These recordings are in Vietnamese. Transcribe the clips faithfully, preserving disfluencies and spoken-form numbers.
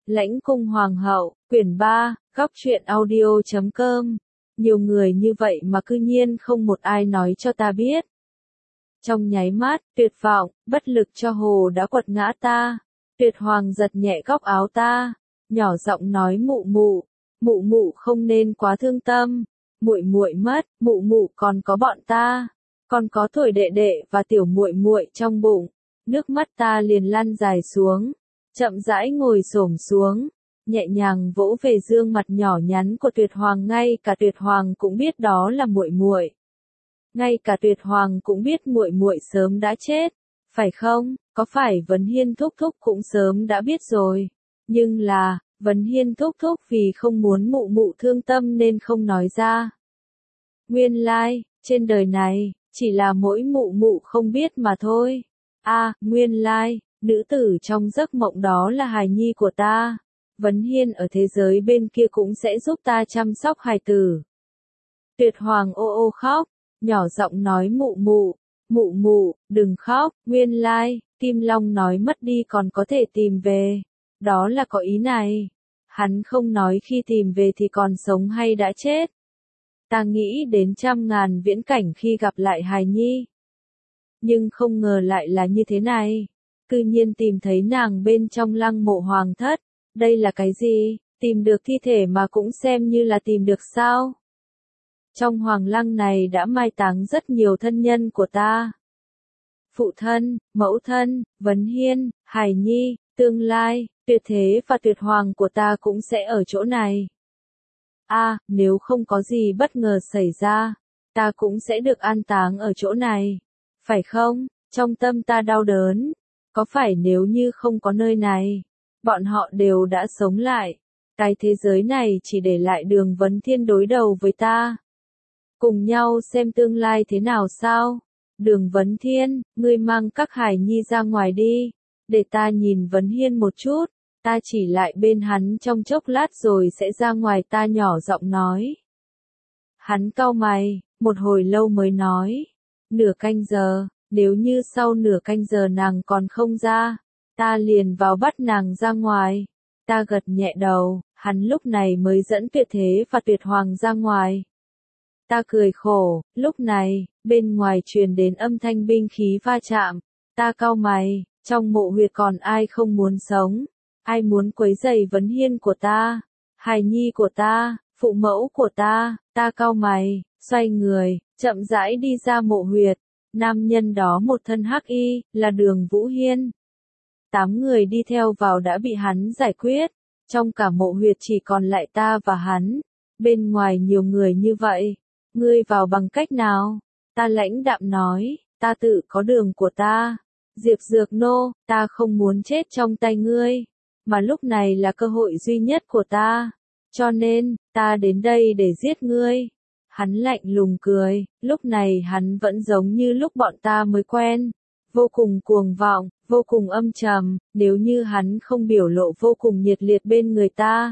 Lãnh cung hoàng hậu, quyển ba, góc truyện audio chấm com. Nhiều người như vậy mà cư nhiên không một ai nói cho ta biết. Trong nháy mắt, tuyệt vọng, bất lực cho hồ đã quật ngã ta. Tuyệt hoàng giật nhẹ góc áo ta, nhỏ giọng nói mụ mụ, mụ mụ không nên quá thương tâm. Muội muội mất, mụ mụ còn có bọn ta, còn có tuổi đệ đệ và tiểu muội muội trong bụng. Nước mắt ta liền lăn dài xuống, chậm rãi ngồi xổm xuống, nhẹ nhàng vỗ về gương mặt nhỏ nhắn của Tuyệt hoàng. Ngay cả Tuyệt hoàng cũng biết đó là muội muội. Ngay cả Tuyệt hoàng cũng biết muội muội sớm đã chết, phải không? Có phải Vấn Hiên thúc thúc cũng sớm đã biết rồi, nhưng là Vấn Hiên thúc thúc vì không muốn mụ mụ thương tâm nên không nói ra. Nguyên lai, trên đời này, chỉ là mỗi mụ mụ không biết mà thôi. A, à, nguyên lai, nữ tử trong giấc mộng đó là hài nhi của ta. Vấn Hiên ở thế giới bên kia cũng sẽ giúp ta chăm sóc hài tử. Tuyệt hoàng ô ô khóc, nhỏ giọng nói mụ mụ, mụ mụ, đừng khóc. Nguyên lai, Kim Long nói mất đi còn có thể tìm về. Đó là có ý này. Hắn không nói khi tìm về thì còn sống hay đã chết. Ta nghĩ đến trăm ngàn viễn cảnh khi gặp lại hài nhi. Nhưng không ngờ lại là như thế này. Cư nhiên tìm thấy nàng bên trong lăng mộ hoàng thất. Đây là cái gì? Tìm được thi thể mà cũng xem như là tìm được sao? Trong hoàng lăng này đã mai táng rất nhiều thân nhân của ta. Phụ thân, mẫu thân, Vấn Hiên, hài nhi, tương lai, tuyệt thế và tuyệt hoàng của ta cũng sẽ ở chỗ này. A, à, nếu không có gì bất ngờ xảy ra, ta cũng sẽ được an táng ở chỗ này. Phải không? Trong tâm ta đau đớn. Có phải nếu như không có nơi này, bọn họ đều đã sống lại, cái thế giới này chỉ để lại Đường Vấn Thiên đối đầu với ta. Cùng nhau xem tương lai thế nào sao? Đường Vấn Thiên, ngươi mang các hài nhi ra ngoài đi, để ta nhìn Vấn Hiên một chút. Ta chỉ lại bên hắn trong chốc lát rồi sẽ ra ngoài, ta nhỏ giọng nói. Hắn cau mày, một hồi lâu mới nói. Nửa canh giờ, nếu như sau nửa canh giờ nàng còn không ra, ta liền vào bắt nàng ra ngoài. Ta gật nhẹ đầu, hắn lúc này mới dẫn Tuyệt Thế và Tuyệt Hoàng ra ngoài. Ta cười khổ, lúc này, bên ngoài truyền đến âm thanh binh khí va chạm. Ta cau mày, trong mộ huyệt còn ai không muốn sống? Ai muốn quấy rầy Vấn Hiên của ta, hài nhi của ta, phụ mẫu của ta? Ta cau mày, xoay người, chậm rãi đi ra mộ huyệt. Nam nhân đó một thân hắc y, là Đường Vũ Hiên. Tám người đi theo vào đã bị hắn giải quyết. Trong cả mộ huyệt chỉ còn lại ta và hắn. Bên ngoài nhiều người như vậy, ngươi vào bằng cách nào? Ta lãnh đạm nói, ta tự có đường của ta. Diệp Dược Nô, ta không muốn chết trong tay ngươi. Mà lúc này là cơ hội duy nhất của ta. Cho nên, ta đến đây để giết ngươi. Hắn lạnh lùng cười, lúc này hắn vẫn giống như lúc bọn ta mới quen. Vô cùng cuồng vọng, vô cùng âm trầm, nếu như hắn không biểu lộ vô cùng nhiệt liệt bên người ta.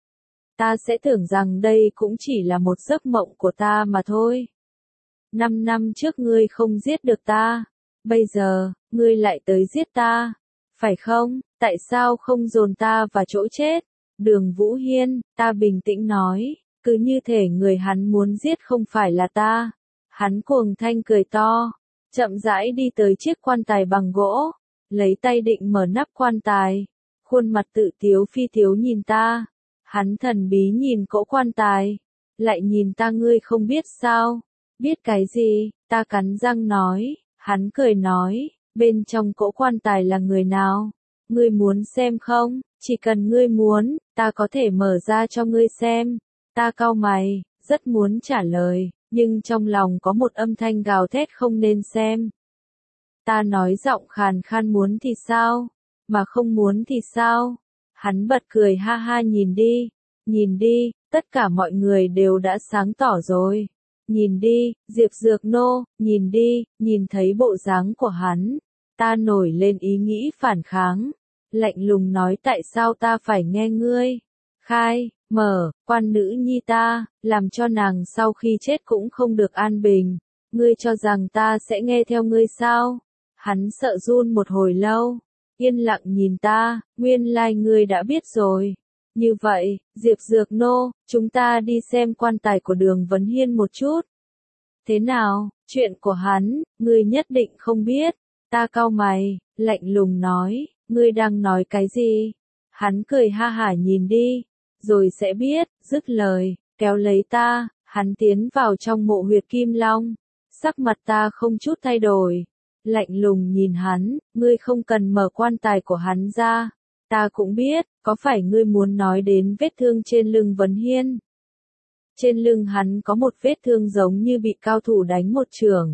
Ta sẽ tưởng rằng đây cũng chỉ là một giấc mộng của ta mà thôi. Năm năm trước ngươi không giết được ta. Bây giờ, ngươi lại tới giết ta. Phải không? Tại sao không dồn ta vào chỗ chết? Đường Vũ Hiên, ta bình tĩnh nói, cứ như thể người hắn muốn giết không phải là ta. Hắn cuồng thanh cười to, chậm rãi đi tới chiếc quan tài bằng gỗ, lấy tay định mở nắp quan tài. Khuôn mặt tự tiếu phi tiếu nhìn ta. Hắn thần bí nhìn cỗ quan tài, lại nhìn ta. Ngươi không biết sao? Biết cái gì? Ta cắn răng nói. Hắn cười nói, bên trong cỗ quan tài là người nào? Ngươi muốn xem không? Chỉ cần ngươi muốn, ta có thể mở ra cho ngươi xem. Ta cau mày, rất muốn trả lời, nhưng trong lòng có một âm thanh gào thét không nên xem. Ta nói giọng khàn khan, muốn thì sao? Mà không muốn thì sao? Hắn bật cười ha ha, nhìn đi, nhìn đi, tất cả mọi người đều đã sáng tỏ rồi. Nhìn đi, Diệp Dược Nô, nhìn đi, nhìn thấy bộ dáng của hắn. Ta nổi lên ý nghĩ phản kháng. Lạnh lùng nói, tại sao ta phải nghe ngươi? Khai, mở, quan nữ nhi ta, làm cho nàng sau khi chết cũng không được an bình. Ngươi cho rằng ta sẽ nghe theo ngươi sao? Hắn sợ run một hồi lâu. yên lặng nhìn ta, nguyên lai like ngươi đã biết rồi. Như vậy, Diệp Dược Nô, chúng ta đi xem quan tài của Đường Vấn Hiên một chút. Thế nào, chuyện của hắn, ngươi nhất định không biết. Ta cau mày, lạnh lùng nói, ngươi đang nói cái gì? Hắn cười ha hả nhìn đi, rồi sẽ biết, dứt lời, kéo lấy ta, hắn tiến vào trong mộ huyệt Kim Long. Sắc mặt ta không chút thay đổi, lạnh lùng nhìn hắn, ngươi không cần mở quan tài của hắn ra. Ta cũng biết, có phải ngươi muốn nói đến vết thương trên lưng Vấn Hiên? Trên lưng hắn có một vết thương giống như bị cao thủ đánh một chưởng.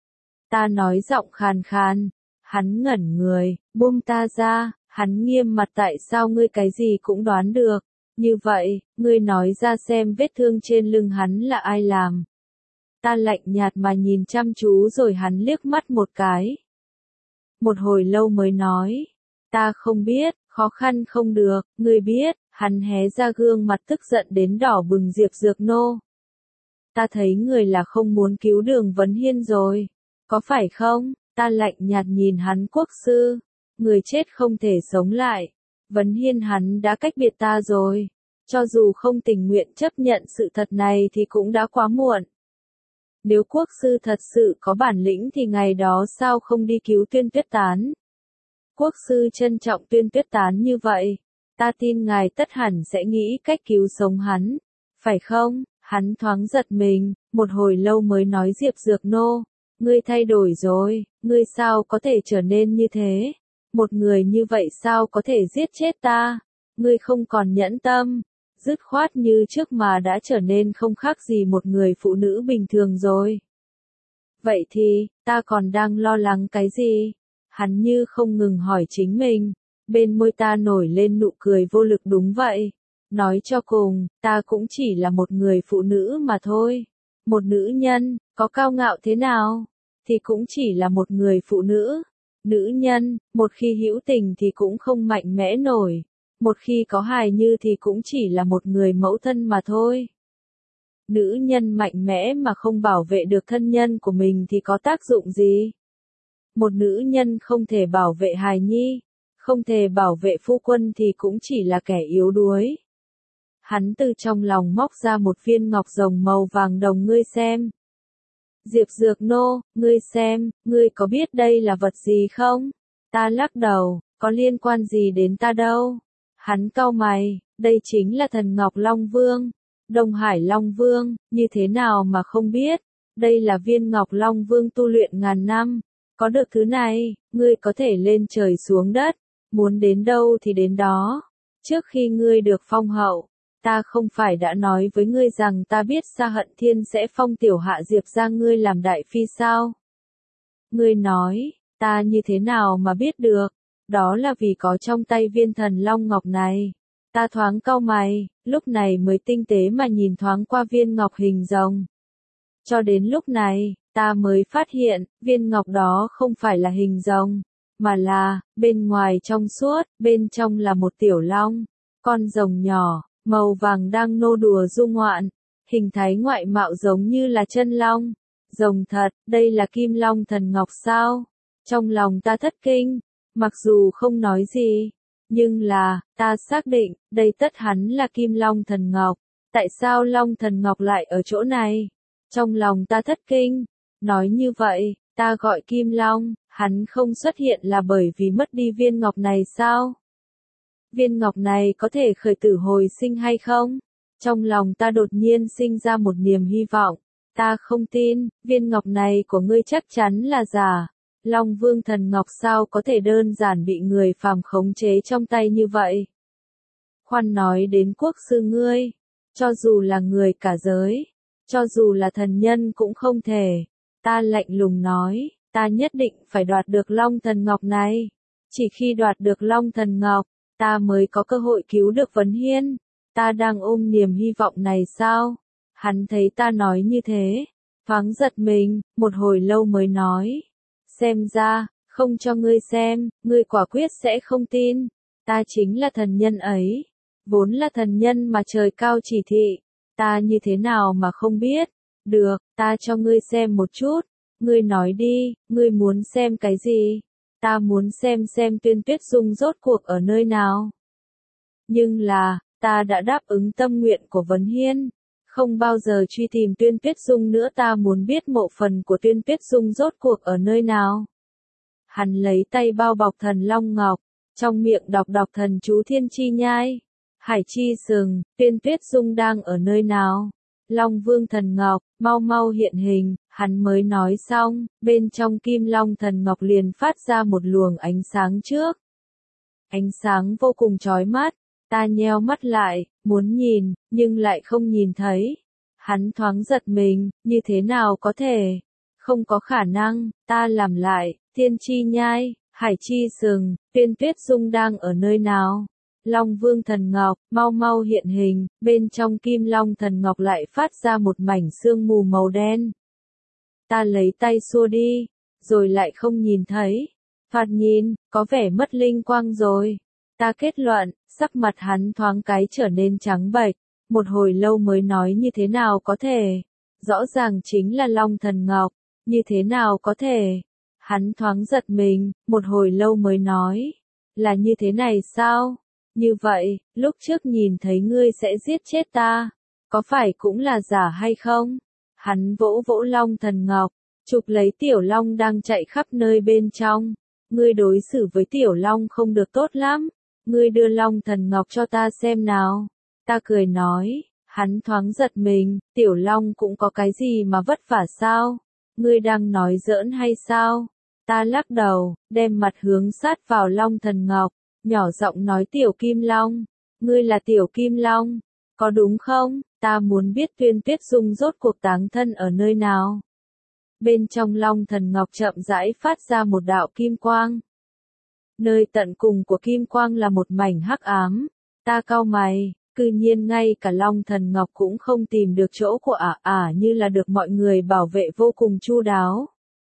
Ta nói giọng khàn khàn, hắn ngẩn người, buông ta ra, hắn nghiêm mặt tại sao ngươi cái gì cũng đoán được. Như vậy, ngươi nói ra xem vết thương trên lưng hắn là ai làm. Ta lạnh nhạt mà nhìn chăm chú rồi hắn liếc mắt một cái. Một hồi lâu mới nói, ta không biết, khó khăn không được, ngươi biết, hắn hé ra gương mặt tức giận đến đỏ bừng. Diệp Dược Nô. Ta thấy người là không muốn cứu Đường Vấn Hiên rồi, có phải không? Ta lạnh nhạt nhìn hắn, quốc sư, người chết không thể sống lại. Vấn Hiên hắn đã cách biệt ta rồi, cho dù không tình nguyện chấp nhận sự thật này thì cũng đã quá muộn. Nếu quốc sư thật sự có bản lĩnh thì ngày đó sao không đi cứu Tuyên Tuyết Tán? Quốc sư trân trọng Tuyên Tuyết Tán như vậy, ta tin ngài tất hẳn sẽ nghĩ cách cứu sống hắn, phải không? Hắn thoáng giật mình, một hồi lâu mới nói, Diệp Dược Nô, ngươi thay đổi rồi, ngươi sao có thể trở nên như thế? Một người như vậy sao có thể giết chết ta? Ngươi không còn nhẫn tâm, dứt khoát như trước mà đã trở nên không khác gì một người phụ nữ bình thường rồi. Vậy thì, ta còn đang lo lắng cái gì? Hắn như không ngừng hỏi chính mình, bên môi ta nổi lên nụ cười vô lực. Đúng vậy, nói cho cùng, ta cũng chỉ là một người phụ nữ mà thôi. Một nữ nhân, có cao ngạo thế nào, thì cũng chỉ là một người phụ nữ. Nữ nhân, một khi hữu tình thì cũng không mạnh mẽ nổi. Một khi có hài như thì cũng chỉ là một người mẫu thân mà thôi. Nữ nhân mạnh mẽ mà không bảo vệ được thân nhân của mình thì có tác dụng gì? Một nữ nhân không thể bảo vệ hài nhi, không thể bảo vệ phu quân thì cũng chỉ là kẻ yếu đuối. Hắn từ trong lòng móc ra một viên ngọc rồng màu vàng đồng, ngươi xem. Diệp Dược Nô, ngươi xem, ngươi có biết đây là vật gì không? Ta lắc đầu, có liên quan gì đến ta đâu. Hắn cau mày, đây chính là thần Ngọc Long Vương, Đông Hải Long Vương, như thế nào mà không biết, đây là viên Ngọc Long Vương tu luyện ngàn năm, có được thứ này, ngươi có thể lên trời xuống đất, muốn đến đâu thì đến đó. Trước khi ngươi được phong hậu, ta không phải đã nói với ngươi rằng ta biết Sa Hận Thiên sẽ phong tiểu hạ Diệp ra ngươi làm đại phi sao? Ngươi nói, ta như thế nào mà biết được? Đó là vì có trong tay viên thần long ngọc này. Ta thoáng cau mày, lúc này mới tinh tế mà nhìn thoáng qua viên ngọc hình rồng. Cho đến lúc này, ta mới phát hiện, viên ngọc đó không phải là hình rồng, mà là, bên ngoài trong suốt, bên trong là một tiểu long, con rồng nhỏ, màu vàng đang nô đùa du ngoạn, hình thái ngoại mạo giống như là chân long. Rồng thật, đây là Kim Long thần ngọc sao? Trong lòng ta thất kinh. Mặc dù không nói gì, nhưng là, ta xác định, đây tất hắn là Kim Long Thần Ngọc. Tại sao Long Thần Ngọc lại ở chỗ này? Trong lòng ta thất kinh. Nói như vậy, ta gọi Kim Long, hắn không xuất hiện là bởi vì mất đi viên ngọc này sao? Viên ngọc này có thể khởi tử hồi sinh hay không? Trong lòng ta đột nhiên sinh ra một niềm hy vọng. Ta không tin, viên ngọc này của ngươi chắc chắn là giả. Long Vương thần ngọc sao có thể đơn giản bị người phàm khống chế trong tay như vậy? Khoan nói đến quốc sư ngươi, cho dù là người cả giới, cho dù là thần nhân cũng không thể. Ta lạnh lùng nói, ta nhất định phải đoạt được Long thần ngọc này. Chỉ khi đoạt được Long thần ngọc, ta mới có cơ hội cứu được Vấn Hiên. Ta đang ôm niềm hy vọng này sao? Hắn thấy ta nói như thế, thoáng giật mình, một hồi lâu mới nói. Xem ra, không cho ngươi xem, ngươi quả quyết sẽ không tin. Ta chính là thần nhân ấy. Vốn là thần nhân mà trời cao chỉ thị. Ta như thế nào mà không biết. Được, ta cho ngươi xem một chút. Ngươi nói đi, ngươi muốn xem cái gì? Ta muốn xem xem Tuyên Tuyết Dung rốt cuộc ở nơi nào. Nhưng là, ta đã đáp ứng tâm nguyện của Vấn Hiên. Không bao giờ truy tìm Tuyên Tuyết Dung nữa, ta muốn biết mộ phần của Tuyên Tuyết Dung rốt cuộc ở nơi nào. Hắn lấy tay bao bọc thần long ngọc, trong miệng đọc đọc thần chú Thiên Chi Nhai. Hải Chi Sừng, Tuyên Tuyết Dung đang ở nơi nào? Long Vương Thần Ngọc, mau mau hiện hình, hắn mới nói xong, bên trong Kim Long Thần Ngọc liền phát ra một luồng ánh sáng trước. Ánh sáng vô cùng chói mắt, ta nheo mắt lại, muốn nhìn, nhưng lại không nhìn thấy. Hắn thoáng giật mình, như thế nào có thể? Không có khả năng, ta làm lại, Thiên Chi Nhai, Hải Chi Sừng, Tuyên Tuyết Dung đang ở nơi nào? Long Vương Thần Ngọc, mau mau hiện hình, bên trong Kim Long Thần Ngọc lại phát ra một mảnh sương mù màu đen. Ta lấy tay xua đi, rồi lại không nhìn thấy. Phạt nhìn, có vẻ mất linh quang rồi. Ta kết luận, sắc mặt hắn thoáng cái trở nên trắng bệch, một hồi lâu mới nói như thế nào có thể. Rõ ràng chính là Long Thần Ngọc, như thế nào có thể. Hắn thoáng giật mình, một hồi lâu mới nói, là như thế này sao? Như vậy, lúc trước nhìn thấy ngươi sẽ giết chết ta, có phải cũng là giả hay không? Hắn vỗ vỗ Long Thần Ngọc, chụp lấy Tiểu Long đang chạy khắp nơi bên trong. Ngươi đối xử với Tiểu Long không được tốt lắm, ngươi đưa Long Thần Ngọc cho ta xem nào. Ta cười nói, hắn thoáng giật mình, Tiểu Long cũng có cái gì mà vất vả sao? Ngươi đang nói giỡn hay sao? Ta lắc đầu, đem mặt hướng sát vào Long Thần Ngọc, nhỏ giọng nói Tiểu Kim Long, ngươi là Tiểu Kim Long, có đúng không? Ta muốn biết Tuyên Tuyết Dung rốt cuộc táng thân ở nơi nào. Bên trong Long Thần Ngọc chậm rãi phát ra một đạo kim quang. Nơi tận cùng của kim quang là một mảnh hắc ám. Ta cau mày, cư nhiên ngay cả Long Thần Ngọc cũng không tìm được chỗ của ả ả như là được mọi người bảo vệ vô cùng chu đáo.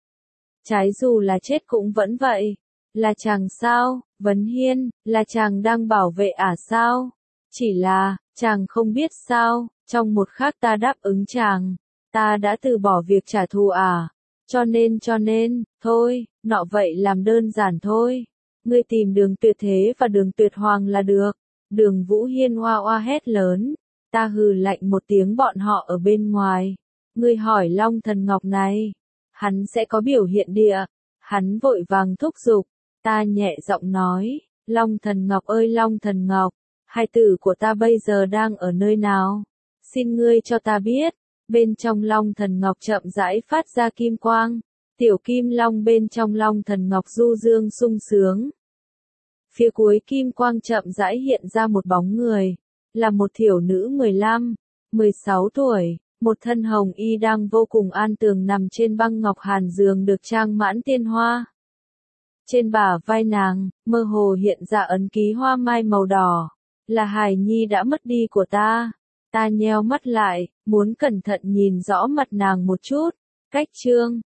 Trái dù là chết cũng vẫn vậy. Là chàng sao, Vấn Hiên, là chàng đang bảo vệ ả sao? Chỉ là, chàng không biết sao, trong một khắc ta đáp ứng chàng, ta đã từ bỏ việc trả thù ả. Cho nên cho nên, thôi, nọ vậy làm đơn giản thôi. Ngươi tìm Đường Tuyệt Thế và Đường Tuyệt Hoàng là được. Đường Vũ Hiên oa oa hét lớn. Ta hừ lạnh một tiếng, bọn họ ở bên ngoài. Ngươi hỏi Long Thần Ngọc này, hắn sẽ có biểu hiện địa. Hắn vội vàng thúc giục. Ta nhẹ giọng nói, Long Thần Ngọc ơi Long Thần Ngọc, hai tử của ta bây giờ đang ở nơi nào? Xin ngươi cho ta biết. Bên trong Long Thần Ngọc chậm rãi phát ra kim quang. Tiểu Kim Long bên trong Long Thần Ngọc du dương sung sướng. Phía cuối kim quang chậm rãi hiện ra một bóng người. Là một thiểu nữ mười lăm, mười sáu tuổi. Một thân hồng y đang vô cùng an tường nằm trên băng ngọc hàn giường được trang mãn tiên hoa. Trên bả vai nàng, mơ hồ hiện ra ấn ký hoa mai màu đỏ. Là hài nhi đã mất đi của ta. Ta nheo mắt lại, muốn cẩn thận nhìn rõ mặt nàng một chút. Cách chương